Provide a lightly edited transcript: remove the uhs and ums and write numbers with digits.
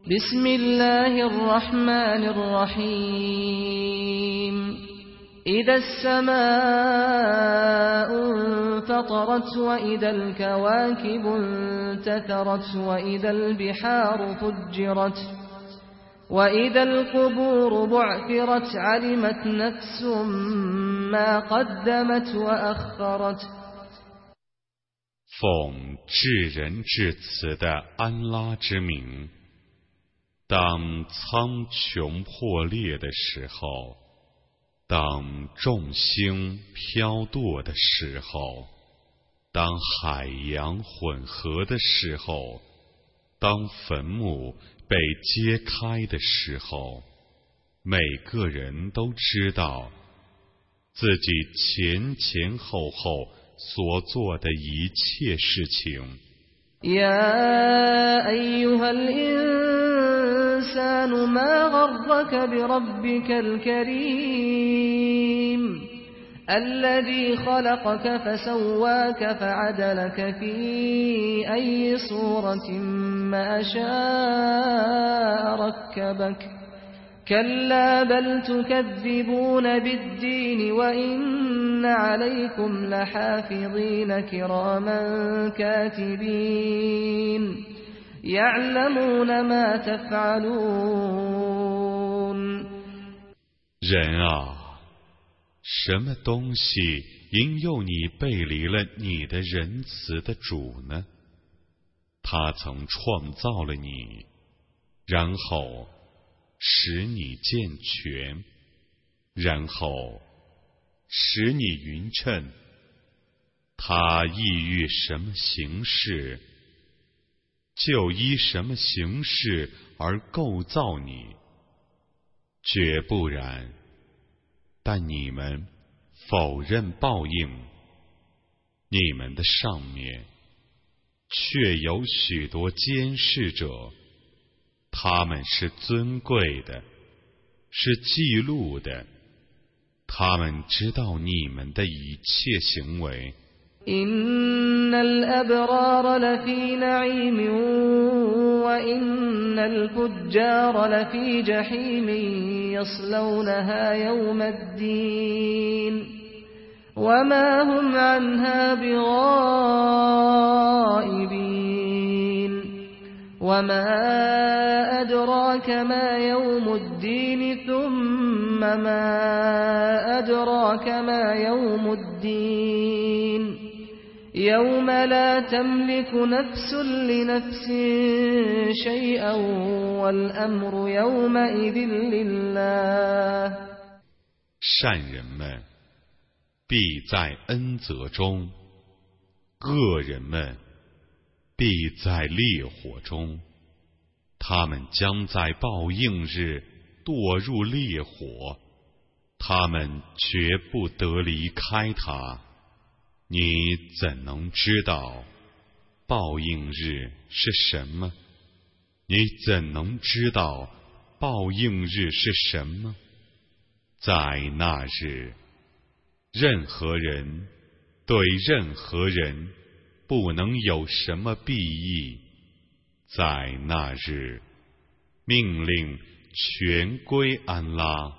بسم الله الرحمن الرحيم إذا السماء انفطرت وإذا الكواكب انتثرت وإذا البحار فجرت وإذا القبور بعثرت علمت نفس ما قدمت وأخرت 奉至仁至慈的安拉之名，当苍穹破裂的时候，当众星飘堕的时候，当海洋混合的时候，当坟墓被揭开的时候，每个人都知道自己前前后后所做的一切事情。 يا أيها الإنسان ما غرك بربك الكريم الذي خلقك فسواك فعدلك في أي صورة ما شاء ركبك كلا بل تكذبون بالدين وإن عليكم لحافظين كراما كاتبين يعلمون ما تفعلون 人啊，什么东西引诱你背离了你的仁慈的主呢？他曾创造了你，然后使你健全，然后使你匀称。他意欲什么形式，就依什么形式而构造你，绝不然。但你们否认报应，你们的上面却有许多监视者，他们是尊贵的，是记录的，他们知道你们的一切行为。 إن الأبرار لفي نعيم وإن الفجار لفي جحيم يصلونها يوم الدين وما هم عنها بغائبين وما أدراك ما يوم الدين ثم ما أدراك ما يوم الدين يوم لا تملك نفس لنفس شيئا والأمر يومئذ لله 善人们必在恩泽中，恶人们必在烈火中，他们将在报应日堕入烈火，他们绝不得离开它。你怎能知道报应日是什么？你怎能知道报应日是什么？在那日，任何人对任何人不能有什么裨益。在那日，命令全归安拉。